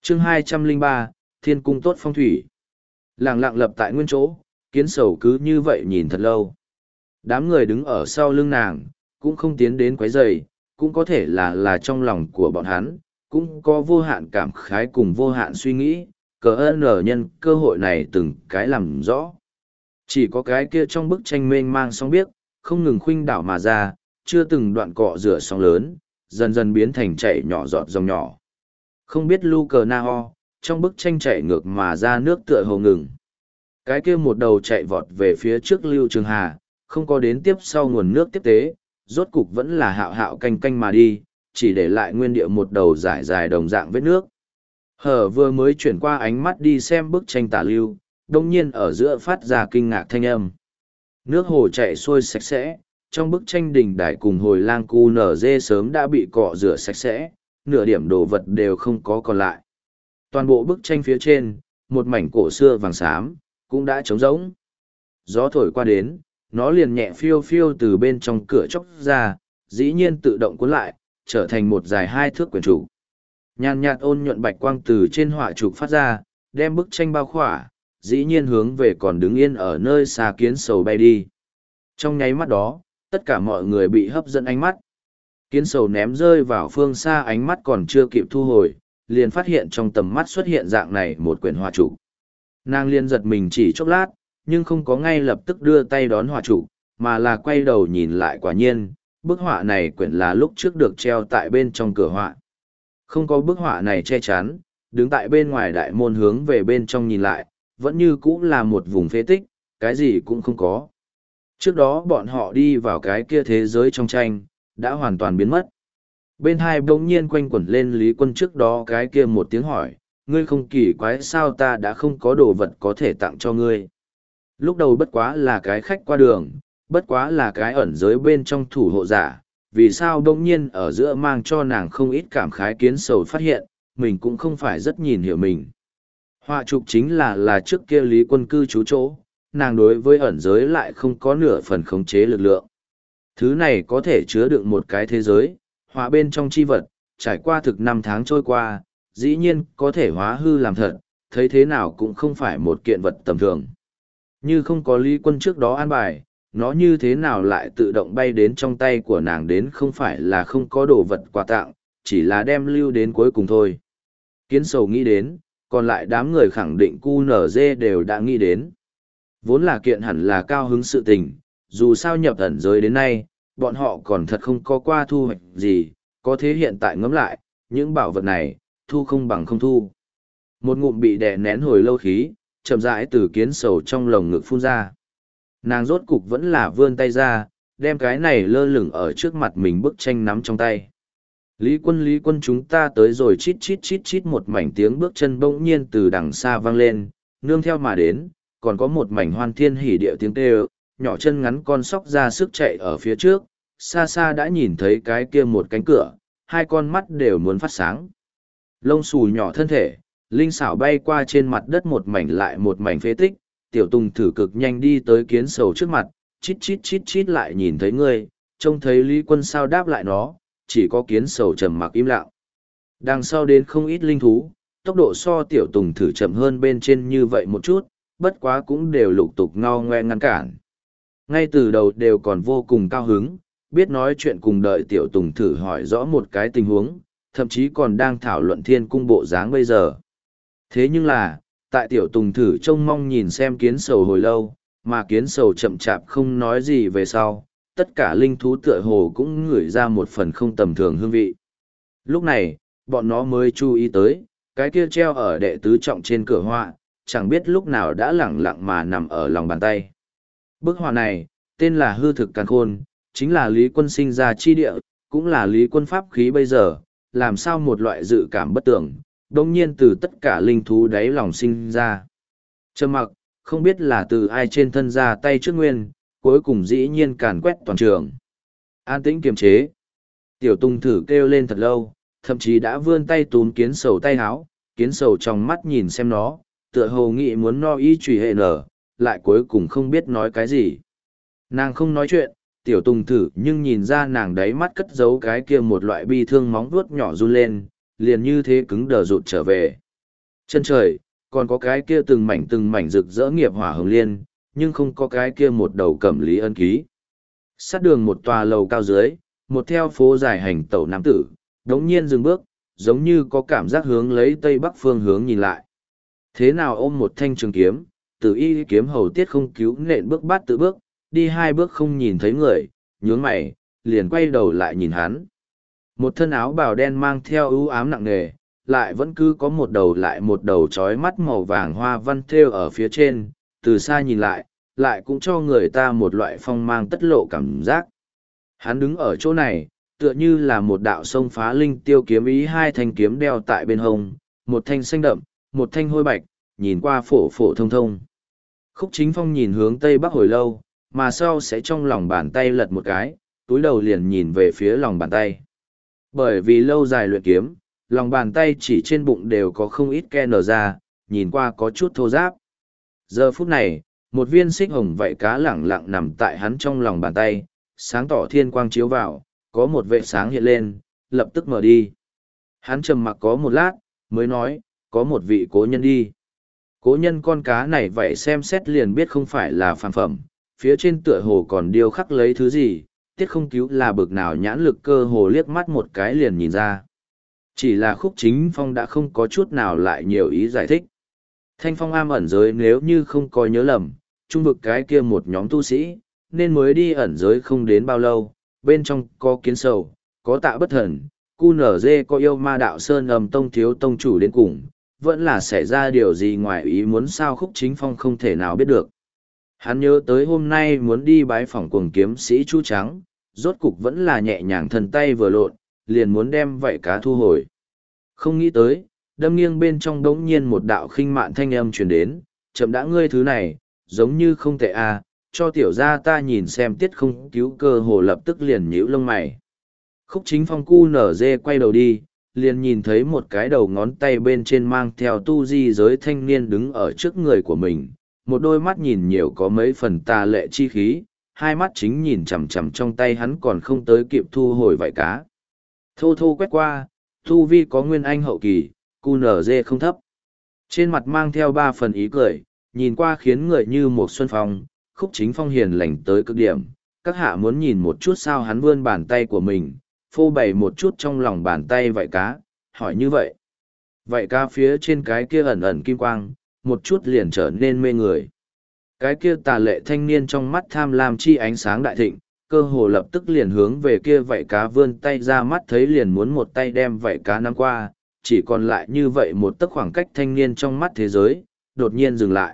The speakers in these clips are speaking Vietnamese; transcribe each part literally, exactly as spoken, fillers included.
chương hai trăm lẻ ba, Thiên cung tốt phong thủy. Lặng lặng lập tại nguyên chỗ, kiến sầu cứ như vậy nhìn thật lâu. Đám người đứng ở sau lưng nàng, cũng không tiến đến quấy rầy, cũng có thể là là trong lòng của bọn hắn, cũng có vô hạn cảm khái cùng vô hạn suy nghĩ, cờ ơn ở nhân cơ hội này từng cái làm rõ. Chỉ có cái kia trong bức tranh mênh mang sóng biếc, không ngừng khuynh đảo mà ra, chưa từng đoạn cọ rửa sóng lớn, dần dần biến thành chảy nhỏ giọt dòng nhỏ. Không biết lu cờ na ho, trong bức tranh chảy ngược mà ra nước tựa hồ ngừng. Cái kia một đầu chạy vọt về phía trước Lưu Trường Hà, không có đến tiếp sau nguồn nước tiếp tế, rốt cục vẫn là hạo hạo canh canh mà đi, chỉ để lại nguyên địa một đầu dài dài đồng dạng vết nước. Hở vừa mới chuyển qua ánh mắt đi xem bức tranh tả lưu, đồng nhiên ở giữa phát ra kinh ngạc thanh âm. Nước hồ chạy xuôi sạch sẽ, trong bức tranh đình đài cùng hồi lang cu nở dê sớm đã bị cọ rửa sạch sẽ, nửa điểm đồ vật đều không có còn lại. Toàn bộ bức tranh phía trên, một mảnh cổ xưa vàng xám, cũng đã trống rỗng. Gió thổi qua đến, nó liền nhẹ phiêu phiêu từ bên trong cửa chốc ra, dĩ nhiên tự động cuốn lại, trở thành một dài hai thước quyển trục. Nhàn nhạt ôn nhuận bạch quang từ trên họa trục phát ra, đem bức tranh bao khỏa, dĩ nhiên hướng về còn đứng yên ở nơi xa kiến sầu bay đi. Trong nháy mắt đó, tất cả mọi người bị hấp dẫn ánh mắt. Kiến sầu ném rơi vào phương xa, ánh mắt còn chưa kịp thu hồi, liền phát hiện trong tầm mắt xuất hiện dạng này một quyển họa trục. Nàng liền giật mình chỉ chốc lát, nhưng không có ngay lập tức đưa tay đón họa trục, mà là quay đầu nhìn lại, quả nhiên, bức họa này quyển là lúc trước được treo tại bên trong cửa họa. Không có bức họa này che chắn, đứng tại bên ngoài đại môn hướng về bên trong nhìn lại, vẫn như cũ là một vùng phế tích, cái gì cũng không có. Trước đó bọn họ đi vào cái kia thế giới trong tranh, đã hoàn toàn biến mất. Bên hai bỗng nhiên quanh quẩn lên Lý Quân trước đó cái kia một tiếng hỏi, ngươi không kỳ quái sao ta đã không có đồ vật có thể tặng cho ngươi. Lúc đầu bất quá là cái khách qua đường, bất quá là cái ẩn giới bên trong thủ hộ giả, vì sao bỗng nhiên ở giữa mang cho nàng không ít cảm khái kiến sầu phát hiện, mình cũng không phải rất nhìn hiểu mình. Họa trục chính là là trước kia Lý Quân cư trú chỗ, nàng đối với ẩn giới lại không có nửa phần khống chế lực lượng. Thứ này có thể chứa đựng một cái thế giới, họa bên trong chi vật, trải qua thực năm tháng trôi qua, dĩ nhiên có thể hóa hư làm thật, thấy thế nào cũng không phải một kiện vật tầm thường. Như không có Lý Quân trước đó an bài, nó như thế nào lại tự động bay đến trong tay của nàng, đến không phải là không có đồ vật quà tặng, chỉ là đem lưu đến cuối cùng thôi. Kiến sầu nghĩ đến, còn lại đám người khẳng định cu nở dê đều đã nghĩ đến. Vốn là kiện hẳn là cao hứng sự tình, dù sao nhập ẩn giới đến nay, bọn họ còn thật không có qua thu hoạch gì, có thế hiện tại ngẫm lại, những bảo vật này, thu không bằng không thu. Một ngụm bị đè nén hồi lâu khí, chậm rãi từ kiến sầu trong lồng ngực phun ra. Nàng rốt cục vẫn là vươn tay ra, đem cái này lơ lửng ở trước mặt mình bức tranh nắm trong tay. Lý Quân Lý Quân chúng ta tới rồi, chít chít chít chít một mảnh tiếng bước chân bỗng nhiên từ đằng xa vang lên, nương theo mà đến, còn có một mảnh hoan thiên hỉ điệu tiếng kêu, nhỏ chân ngắn con sóc ra sức chạy ở phía trước, xa xa đã nhìn thấy cái kia một cánh cửa, hai con mắt đều muốn phát sáng. Lông xù nhỏ thân thể, linh xảo bay qua trên mặt đất một mảnh lại một mảnh phế tích, tiểu tùng thử cực nhanh đi tới kiến sầu trước mặt, chít chít chít chít lại nhìn thấy ngươi, trông thấy Lý Quân sao đáp lại nó, chỉ có kiến sầu trầm mặc im lặng. Đằng sau đến không ít linh thú, tốc độ so tiểu tùng thử chậm hơn bên trên như vậy một chút, bất quá cũng đều lục tục ngao ngoe ngăn cản. Ngay từ đầu đều còn vô cùng cao hứng, biết nói chuyện cùng đợi tiểu tùng thử hỏi rõ một cái tình huống, thậm chí còn đang thảo luận thiên cung bộ dáng bây giờ. Thế nhưng là, tại tiểu tùng thử trông mong nhìn xem kiến sầu hồi lâu, mà kiến sầu chậm chạp không nói gì về sau, tất cả linh thú tựa hồ cũng ngửi ra một phần không tầm thường hương vị. Lúc này, bọn nó mới chú ý tới, cái kia treo ở đệ tứ trọng trên cửa họa, chẳng biết lúc nào đã lẳng lặng mà nằm ở lòng bàn tay. Bức họa này, tên là Hư Thực Càn Khôn, chính là Lý Quân sinh ra chi địa, cũng là Lý Quân pháp khí bây giờ, làm sao một loại dự cảm bất tưởng, đồng nhiên từ tất cả linh thú đáy lòng sinh ra. Trầm mặc, không biết là từ ai trên thân ra tay trước nguyên, cuối cùng dĩ nhiên càn quét toàn trường. An tĩnh kiềm chế. Tiểu Tùng thử kêu lên thật lâu, thậm chí đã vươn tay túm kiến sầu tay háo, kiến sầu trong mắt nhìn xem nó, tựa hồ nghĩ muốn no ý trùy hệ nở, lại cuối cùng không biết nói cái gì. Nàng không nói chuyện, tiểu Tùng thử nhưng nhìn ra nàng đáy mắt cất giấu cái kia một loại bi thương móng vuốt nhỏ run lên, liền như thế cứng đờ rụt trở về. Chân trời, còn có cái kia từng mảnh từng mảnh rực rỡ nghiệp hỏa hồng liên, nhưng không có cái kia một đầu cẩm lý ân ký. Sát đường một tòa lầu cao dưới, một theo phố dài hành tẩu nam tử, đống nhiên dừng bước, giống như có cảm giác hướng lấy tây bắc phương hướng nhìn lại. Thế nào ôm một thanh trường kiếm, tử y kiếm hầu tiết không cứu nện bước bát tự bước, đi hai bước không nhìn thấy người, nhướng mày, liền quay đầu lại nhìn hắn. Một thân áo bào đen mang theo ưu ám nặng nề, lại vẫn cứ có một đầu lại một đầu trói mắt màu vàng hoa văn thêu ở phía trên, từ xa nhìn lại, lại cũng cho người ta một loại phong mang tất lộ cảm giác. Hắn đứng ở chỗ này, tựa như là một đạo sông phá linh tiêu kiếm ý, hai thanh kiếm đeo tại bên hông, một thanh xanh đậm, một thanh hôi bạch, nhìn qua phổ phổ thông thông. Khúc Chính Phong nhìn hướng tây bắc hồi lâu, mà sau sẽ trong lòng bàn tay lật một cái, túi đầu liền nhìn về phía lòng bàn tay. Bởi vì lâu dài luyện kiếm, lòng bàn tay chỉ trên bụng đều có không ít ke nở ra, nhìn qua có chút thô ráp. Giờ phút này, một viên xích hồng vảy cá lẳng lặng nằm tại hắn trong lòng bàn tay, sáng tỏ thiên quang chiếu vào, có một vệ sáng hiện lên, lập tức mở đi. Hắn trầm mặc có một lát, mới nói, có một vị cố nhân đi. Cố nhân con cá này vậy xem xét liền biết không phải là phàm phẩm, phía trên tựa hồ còn điêu khắc lấy thứ gì, tiết không cứu là bực nào nhãn lực cơ hồ liếc mắt một cái liền nhìn ra. Chỉ là Khúc Chính Phong đã không có chút nào lại nhiều ý giải thích. Thanh phong am ẩn giới nếu như không có nhớ lầm, trung vực cái kia một nhóm tu sĩ, nên mới đi ẩn giới không đến bao lâu, bên trong có kiến sầu, có tạ bất thần, cu nở dê có yêu ma đạo sơn ầm tông thiếu tông chủ đến cùng, vẫn là xảy ra điều gì ngoài ý muốn sao Khúc Chính Phong không thể nào biết được. Hắn nhớ tới hôm nay muốn đi bái phỏng cuồng kiếm sĩ Chu Trắng, rốt cục vẫn là nhẹ nhàng thần tay vừa lộn, liền muốn đem vảy cá thu hồi. Không nghĩ tới, đâm nghiêng bên trong đống nhiên một đạo khinh mạn thanh âm truyền đến, chậm đã ngươi thứ này, giống như không tệ à, cho tiểu gia ta nhìn xem tiết không cứu cơ hồ lập tức liền nhíu lông mày. Khúc Chính Phong cu nở dê quay đầu đi, liền nhìn thấy một cái đầu ngón tay bên trên mang theo tu di giới thanh niên đứng ở trước người của mình, một đôi mắt nhìn nhiều có mấy phần tà lệ chi khí, hai mắt chính nhìn chằm chằm trong tay hắn còn không tới kịp thu hồi vảy cá. Thô thô quét qua, tu vi có nguyên anh hậu kỳ, cu nở dê không thấp. Trên mặt mang theo ba phần ý cười, nhìn qua khiến người như một xuân phong, Khúc Chính Phong hiền lành tới cực điểm. Các hạ muốn nhìn một chút sao hắn vươn bàn tay của mình, phô bày một chút trong lòng bàn tay vảy cá, hỏi như vậy. Vảy cá phía trên cái kia ẩn ẩn kim quang, một chút liền trở nên mê người. Cái kia tà lệ thanh niên trong mắt tham lam chi ánh sáng đại thịnh, cơ hồ lập tức liền hướng về kia vảy cá vươn tay ra mắt thấy liền muốn một tay đem vảy cá nắm qua, chỉ còn lại như vậy một tấc khoảng cách thanh niên trong mắt thế giới, đột nhiên dừng lại.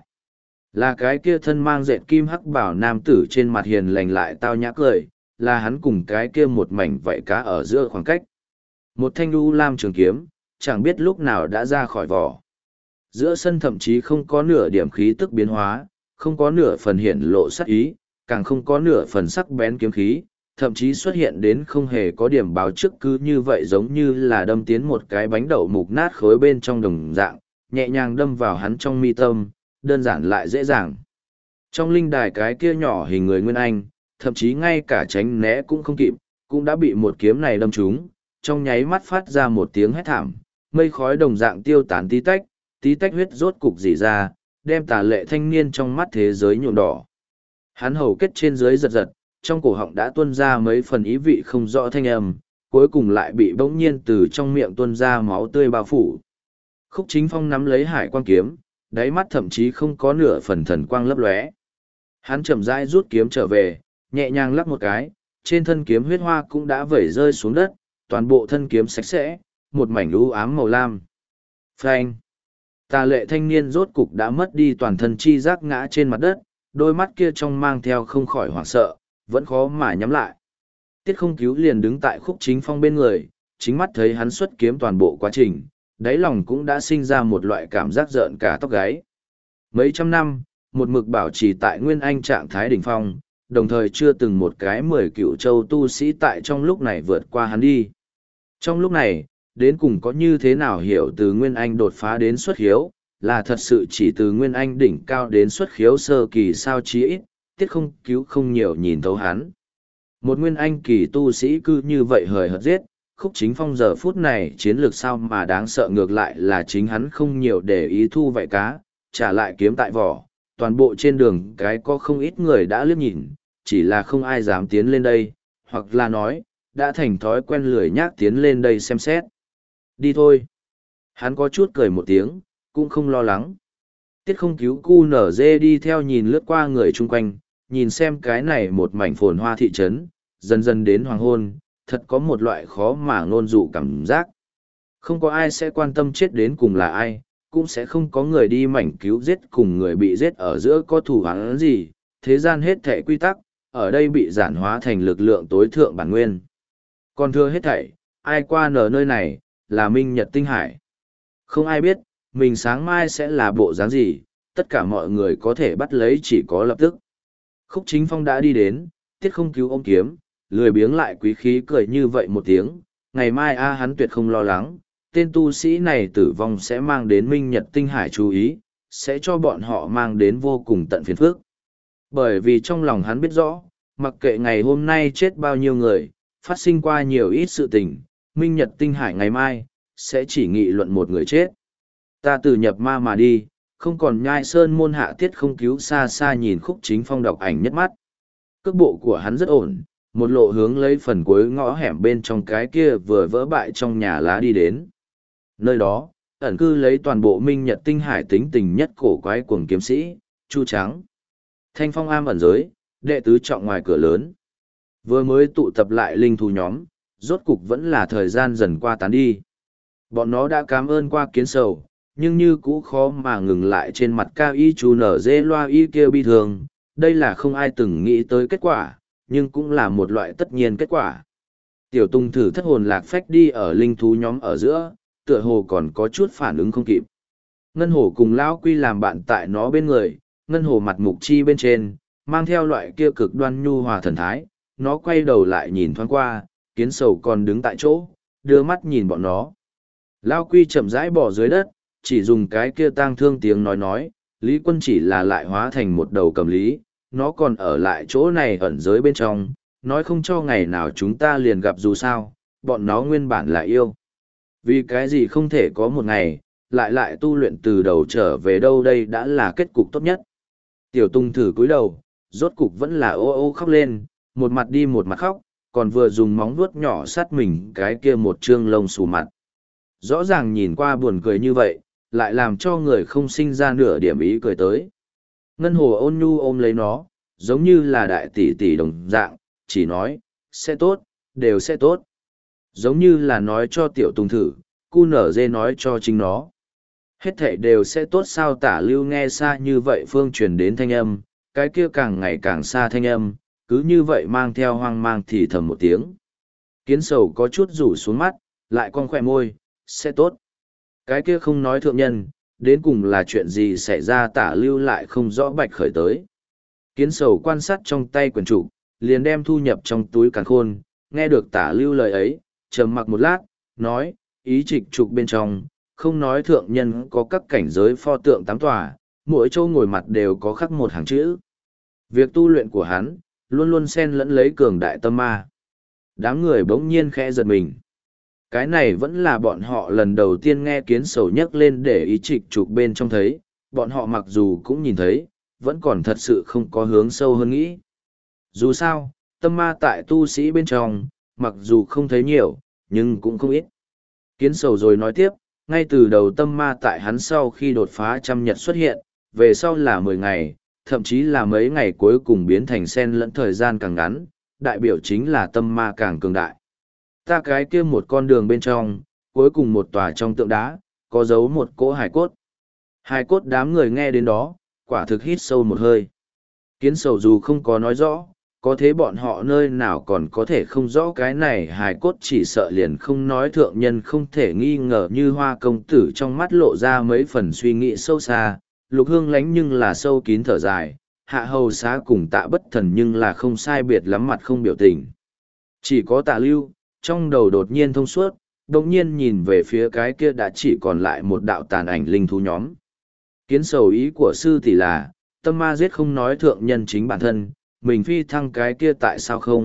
Là cái kia thân mang dệt kim hắc bảo nam tử trên mặt hiền lành lại tao nhã cười, là hắn cùng cái kia một mảnh vảy cá ở giữa khoảng cách. Một thanh đu lam trường kiếm, chẳng biết lúc nào đã ra khỏi vỏ. Giữa sân thậm chí không có nửa điểm khí tức biến hóa, không có nửa phần hiển lộ sắc ý, càng không có nửa phần sắc bén kiếm khí, thậm chí xuất hiện đến không hề có điểm báo trước cứ như vậy giống như là đâm tiến một cái bánh đậu mục nát khối bên trong đồng dạng, nhẹ nhàng đâm vào hắn trong mi tâm, đơn giản lại dễ dàng. Trong linh đài cái kia nhỏ hình người Nguyên Anh, thậm chí ngay cả tránh né cũng không kịp, cũng đã bị một kiếm này đâm trúng, trong nháy mắt phát ra một tiếng hét thảm, mây khói đồng dạng tiêu tán tí tách, tí tách huyết rốt cục rỉ ra, đem tà lệ thanh niên trong mắt thế giới nhuộm đỏ. Hắn hầu kết trên dưới giật giật, trong cổ họng đã tuôn ra mấy phần ý vị không rõ thanh âm, cuối cùng lại bị bỗng nhiên từ trong miệng tuôn ra máu tươi bao phủ. Khúc Chính Phong nắm lấy hải quang kiếm, đáy mắt thậm chí không có nửa phần thần quang lấp lóe. Hắn chậm rãi rút kiếm trở về, nhẹ nhàng lắc một cái, trên thân kiếm huyết hoa cũng đã vẩy rơi xuống đất, toàn bộ thân kiếm sạch sẽ, một mảnh u ám màu lam. Phanh! Tà lệ thanh niên rốt cục đã mất đi toàn thân chi giác ngã trên mặt đất, đôi mắt kia trong mang theo không khỏi hoảng sợ, vẫn khó mà nhắm lại. Tiết không cứu liền đứng tại Khúc Chính Phong bên người, chính mắt thấy hắn xuất kiếm toàn bộ quá trình, đáy lòng cũng đã sinh ra một loại cảm giác rợn cả tóc gáy. Mấy trăm năm, một mực bảo trì tại Nguyên Anh trạng thái đỉnh phong, đồng thời chưa từng một cái mười cựu châu tu sĩ tại trong lúc này vượt qua hắn đi. Trong lúc này, đến cùng có như thế nào hiểu từ Nguyên Anh đột phá đến xuất khiếu, là thật sự chỉ từ Nguyên Anh đỉnh cao đến xuất khiếu sơ kỳ sao chí ít, tiết không cứu không nhiều nhìn thấu hắn. Một Nguyên Anh kỳ tu sĩ cư như vậy hời hợt giết, Khúc Chính Phong giờ phút này chiến lược sao mà đáng sợ, ngược lại là chính hắn không nhiều để ý thu vậy cá, trả lại kiếm tại vỏ. Toàn bộ trên đường cái có không ít người đã liếc nhìn, chỉ là không ai dám tiến lên đây, hoặc là nói, đã thành thói quen lười nhác tiến lên đây xem xét. Đi thôi. Hắn có chút cười một tiếng, cũng không lo lắng. Tiết Không Cứu cu nở dê đi theo nhìn lướt qua người chung quanh, nhìn xem cái này một mảnh phồn hoa thị trấn, dần dần đến hoàng hôn, thật có một loại khó mà ngôn dụ cảm giác. Không có ai sẽ quan tâm chết đến cùng là ai, cũng sẽ không có người đi mảnh cứu giết cùng người bị giết ở giữa có thủ hắn gì, thế gian hết thảy quy tắc, ở đây bị giản hóa thành lực lượng tối thượng bản nguyên. Còn thưa hết thảy, ai qua nở nơi này, là Minh Nhật Tinh Hải. Không ai biết, mình sáng mai sẽ là bộ dáng gì, tất cả mọi người có thể bắt lấy chỉ có lập tức. Khúc Chính Phong đã đi đến, Tiết Không Cứu ôm kiếm, lười biếng lại quý khí cười như vậy một tiếng, ngày mai a hắn tuyệt không lo lắng, tên tu sĩ này tử vong sẽ mang đến Minh Nhật Tinh Hải chú ý, sẽ cho bọn họ mang đến vô cùng tận phiền phức. Bởi vì trong lòng hắn biết rõ, mặc kệ ngày hôm nay chết bao nhiêu người, phát sinh qua nhiều ít sự tình, Minh Nhật Tinh Hải ngày mai, sẽ chỉ nghị luận một người chết. Ta từ nhập ma mà đi, không còn nhai sơn môn hạ Tiết Không Cứu xa xa nhìn Khúc Chính Phong đọc ảnh nhất mắt. Cước bộ của hắn rất ổn, một lộ hướng lấy phần cuối ngõ hẻm bên trong cái kia vừa vỡ bại trong nhà lá đi đến. Nơi đó, ẩn cư lấy toàn bộ Minh Nhật Tinh Hải tính tình nhất cổ quái cuồng kiếm sĩ, Chu Trắng. Thanh Phong am ẩn giới, đệ tứ trọng ngoài cửa lớn. Vừa mới tụ tập lại linh thú nhóm, rốt cục vẫn là thời gian dần qua tán đi. Bọn nó đã cảm ơn qua kiến sầu, nhưng như cũ khó mà ngừng lại trên mặt cao y chú nở dê loa y kêu bi thường. Đây là không ai từng nghĩ tới kết quả, nhưng cũng là một loại tất nhiên kết quả. Tiểu Tung thử thất hồn lạc phách đi ở linh thú nhóm ở giữa, tựa hồ còn có chút phản ứng không kịp. Ngân hồ cùng lão quy làm bạn tại nó bên người, ngân hồ mặt mục chi bên trên, mang theo loại kia cực đoan nhu hòa thần thái, nó quay đầu lại nhìn thoáng qua, kiến sầu còn đứng tại chỗ, đưa mắt nhìn bọn nó. Lão quy chậm rãi bỏ dưới đất, chỉ dùng cái kia tang thương tiếng nói nói, Lý Quân chỉ là lại hóa thành một đầu cầm lý, nó còn ở lại chỗ này ẩn giới bên trong, nói không cho ngày nào chúng ta liền gặp dù sao, bọn nó nguyên bản là yêu. Vì cái gì không thể có một ngày, lại lại tu luyện từ đầu trở về đâu, đây đã là kết cục tốt nhất. Tiểu Tung thử cúi đầu, rốt cục vẫn là ô ô khóc lên, một mặt đi một mặt khóc, còn vừa dùng móng vuốt nhỏ sát mình cái kia một trương lông xù mặt. Rõ ràng nhìn qua buồn cười như vậy, lại làm cho người không sinh ra nửa điểm ý cười tới. Ngân hồ ôn nhu ôm lấy nó, giống như là đại tỷ tỷ đồng dạng, chỉ nói, sẽ tốt, đều sẽ tốt. Giống như là nói cho tiểu Tung thử, cu nở dê nói cho chính nó. Hết thảy đều sẽ tốt sao? Tả Lưu nghe xa như vậy phương truyền đến thanh âm, cái kia càng ngày càng xa thanh âm, cứ như vậy mang theo hoang mang thì thầm một tiếng. Kiến sầu có chút rủ xuống mắt, lại con khỏe môi, sẽ tốt. Cái kia không nói thượng nhân, đến cùng là chuyện gì xảy ra? Tả Lưu lại không rõ bạch khởi tới. Kiến sầu quan sát trong tay quyển trục, liền đem thu nhập trong túi càn khôn, nghe được Tả Lưu lời ấy, trầm mặc một lát, nói, ý trịch trục bên trong, không nói thượng nhân có các cảnh giới pho tượng tám tòa, mỗi chỗ ngồi mặt đều có khắc một hàng chữ. Việc tu luyện của hắn, luôn luôn xen lẫn lấy cường đại tâm ma. Đám người bỗng nhiên khẽ giật mình. Cái này vẫn là bọn họ lần đầu tiên nghe kiến sầu nhắc lên để ý trịch trục bên trong thấy, bọn họ mặc dù cũng nhìn thấy, vẫn còn thật sự không có hướng sâu hơn nghĩ. Dù sao, tâm ma tại tu sĩ bên trong, mặc dù không thấy nhiều, nhưng cũng không ít. Kiến sầu rồi nói tiếp, ngay từ đầu tâm ma tại hắn sau khi đột phá trăm nhật xuất hiện, về sau là mười ngày, thậm chí là mấy ngày cuối cùng biến thành sen lẫn thời gian càng ngắn, đại biểu chính là tâm ma càng cường đại. Ta cái kia một con đường bên trong, cuối cùng một tòa trong tượng đá, có giấu một cỗ hải cốt. Hải cốt đám người nghe đến đó, quả thực hít sâu một hơi. Kiến sầu dù không có nói rõ, có thế bọn họ nơi nào còn có thể không rõ cái này hài cốt, chỉ sợ liền không nói thượng nhân không thể nghi ngờ như hoa công tử trong mắt lộ ra mấy phần suy nghĩ sâu xa, lục hương lánh nhưng là sâu kín thở dài, hạ hầu xá cùng tạ bất thần nhưng là không sai biệt lắm mặt không biểu tình. Chỉ có tạ lưu, trong đầu đột nhiên thông suốt, đồng nhiên nhìn về phía cái kia đã chỉ còn lại một đạo tàn ảnh linh thú nhóm. Kiến sầu ý của sư tỷ là, tâm ma giết không nói thượng nhân chính bản thân, mình phi thăng cái kia tại sao không,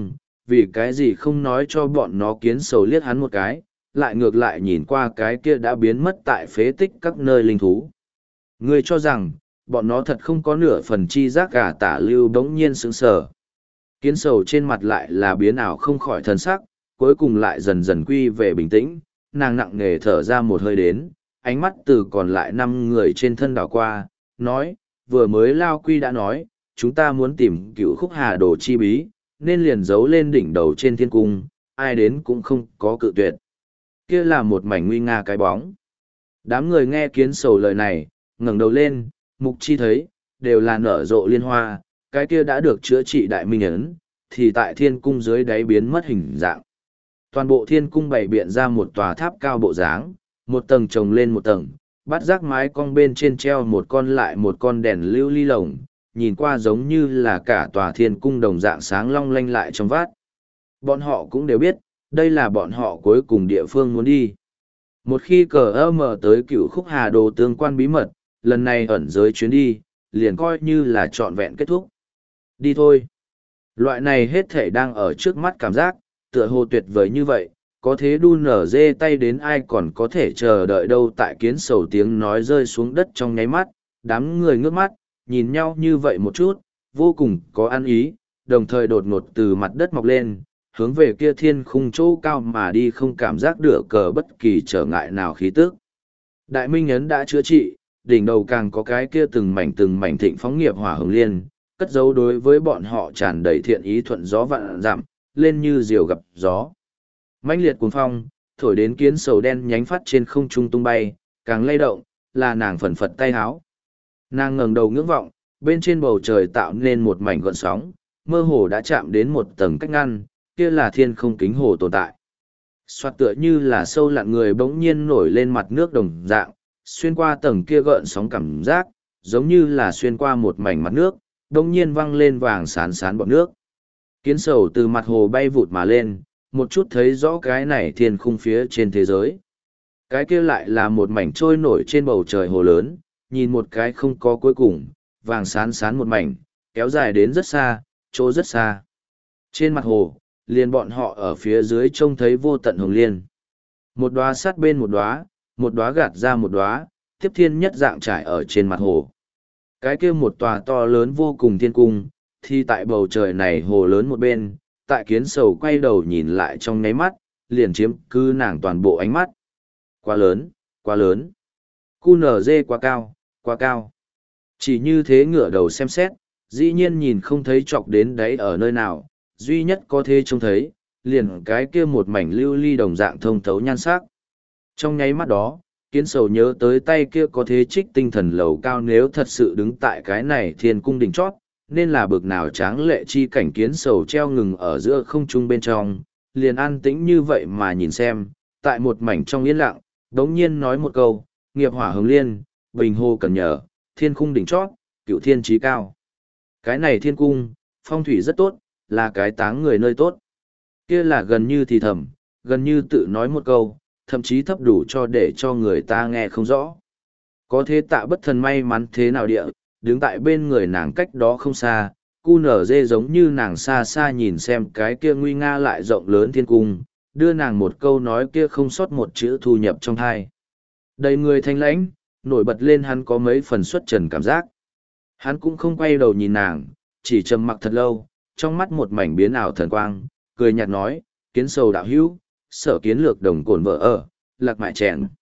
vì cái gì không nói cho bọn nó kiến sầu liếc hắn một cái, lại ngược lại nhìn qua cái kia đã biến mất tại phế tích các nơi linh thú. Ngươi cho rằng, bọn nó thật không có nửa phần chi giác cả tả lưu bỗng nhiên sững sờ. Kiến sầu trên mặt lại là biến ảo không khỏi thần sắc, cuối cùng lại dần dần quy về bình tĩnh, nàng nặng nề thở ra một hơi đến, ánh mắt từ còn lại năm người trên thân đảo qua, nói, vừa mới Lao Quy đã nói, chúng ta muốn tìm cựu khúc hà đồ chi bí, nên liền giấu lên đỉnh đầu trên thiên cung, ai đến cũng không có cự tuyệt. Kia là một mảnh nguy nga cái bóng. Đám người nghe kiến sầu lời này, ngẩng đầu lên, mục chi thấy, đều là nở rộ liên hoa, cái kia đã được chữa trị đại minh ấn, thì tại thiên cung dưới đáy biến mất hình dạng. Toàn bộ thiên cung bày biện ra một tòa tháp cao bộ dáng, một tầng chồng lên một tầng, bắt rác mái cong bên trên treo một con lại một con đèn lưu ly lồng, nhìn qua giống như là cả tòa thiên cung đồng dạng sáng long lanh lại trong vát. Bọn họ cũng đều biết, đây là bọn họ cuối cùng địa phương muốn đi. Một khi cờ ơ mở tới cựu khúc hà đồ tương quan bí mật, lần này ẩn giới chuyến đi, liền coi như là trọn vẹn kết thúc. Đi thôi. Loại này hết thể đang ở trước mắt cảm giác, tựa hồ tuyệt vời như vậy, có thế đu nở dê tay đến ai còn có thể chờ đợi đâu. Tại kiến sầu tiếng nói rơi xuống đất trong nháy mắt, đám người ngước mắt, nhìn nhau như vậy một chút, vô cùng có ăn ý, đồng thời đột ngột từ mặt đất mọc lên, hướng về kia thiên khung chỗ cao mà đi, không cảm giác được cờ bất kỳ trở ngại nào khí tức. Đại minh ấn đã chữa trị, đỉnh đầu càng có cái kia từng mảnh từng mảnh thịnh phóng nghiệp hỏa hồng liên, cất giấu đối với bọn họ tràn đầy thiện ý thuận gió vạn dặm, lên như diều gặp gió. Mãnh liệt cuồng phong, thổi đến kiến sầu đen nhánh phát trên không trung tung bay, càng lay động, là nàng phần phật tay háo. Nàng ngẩng đầu ngưỡng vọng, bên trên bầu trời tạo nên một mảnh gợn sóng, mơ hồ đã chạm đến một tầng cách ngăn, kia là thiên không kính hồ tồn tại. Soạt tựa như là sâu lặn người bỗng nhiên nổi lên mặt nước đồng dạng, xuyên qua tầng kia gợn sóng cảm giác, giống như là xuyên qua một mảnh mặt nước, bỗng nhiên văng lên vàng sán sán bọt nước. Kiến sầu từ mặt hồ bay vụt mà lên, một chút thấy rõ cái này thiên khung phía trên thế giới. Cái kia lại là một mảnh trôi nổi trên bầu trời hồ lớn, nhìn một cái không có cuối cùng, vàng sán sán một mảnh, kéo dài đến rất xa, chỗ rất xa. Trên mặt hồ, liền bọn họ ở phía dưới trông thấy vô tận hồng liên. Một đóa sát bên một đóa, một đóa gạt ra một đóa, tiếp thiên nhất dạng trải ở trên mặt hồ. Cái kia một tòa to lớn vô cùng thiên cung, thì tại bầu trời này hồ lớn một bên, tại kiến sầu quay đầu nhìn lại trong nháy mắt, liền chiếm cứ nàng toàn bộ ánh mắt. Quá lớn, quá lớn. Cu nở dê quá cao, quá cao. Chỉ như thế ngửa đầu xem xét, dĩ nhiên nhìn không thấy chọc đến đáy ở nơi nào, duy nhất có thể trông thấy, liền cái kia một mảnh lưu ly đồng dạng thông thấu nhan sắc. Trong nháy mắt đó, kiến sầu nhớ tới tay kia có thế trích tinh thần lầu cao, nếu thật sự đứng tại cái này thiên cung đỉnh chót, nên là bực nào tráng lệ chi cảnh. Kiến sầu treo ngừng ở giữa không trung bên trong, liền an tĩnh như vậy mà nhìn xem, tại một mảnh trong yên lặng, đống nhiên nói một câu, nghiệp hỏa hồng liên, bình hồ cần nhờ, thiên cung đỉnh chót, cựu thiên trí cao. Cái này thiên cung, phong thủy rất tốt, là cái táng người nơi tốt. Kia là gần như thì thầm, gần như tự nói một câu, thậm chí thấp đủ cho để cho người ta nghe không rõ. Có thế tạ bất thần may mắn thế nào địa, đứng tại bên người nàng cách đó không xa, cu nở dê giống như nàng xa xa nhìn xem cái kia nguy nga lại rộng lớn thiên cung, đưa nàng một câu nói kia không sót một chữ thu nhập trong thai. Đầy người thanh lãnh, nổi bật lên hắn có mấy phần xuất trần cảm giác. Hắn cũng không quay đầu nhìn nàng, chỉ trầm mặc thật lâu, trong mắt một mảnh biến ảo thần quang, cười nhạt nói, kiến sầu đạo hữu, sở kiến lược đồng cồn vợ ở, lạc mại chèn.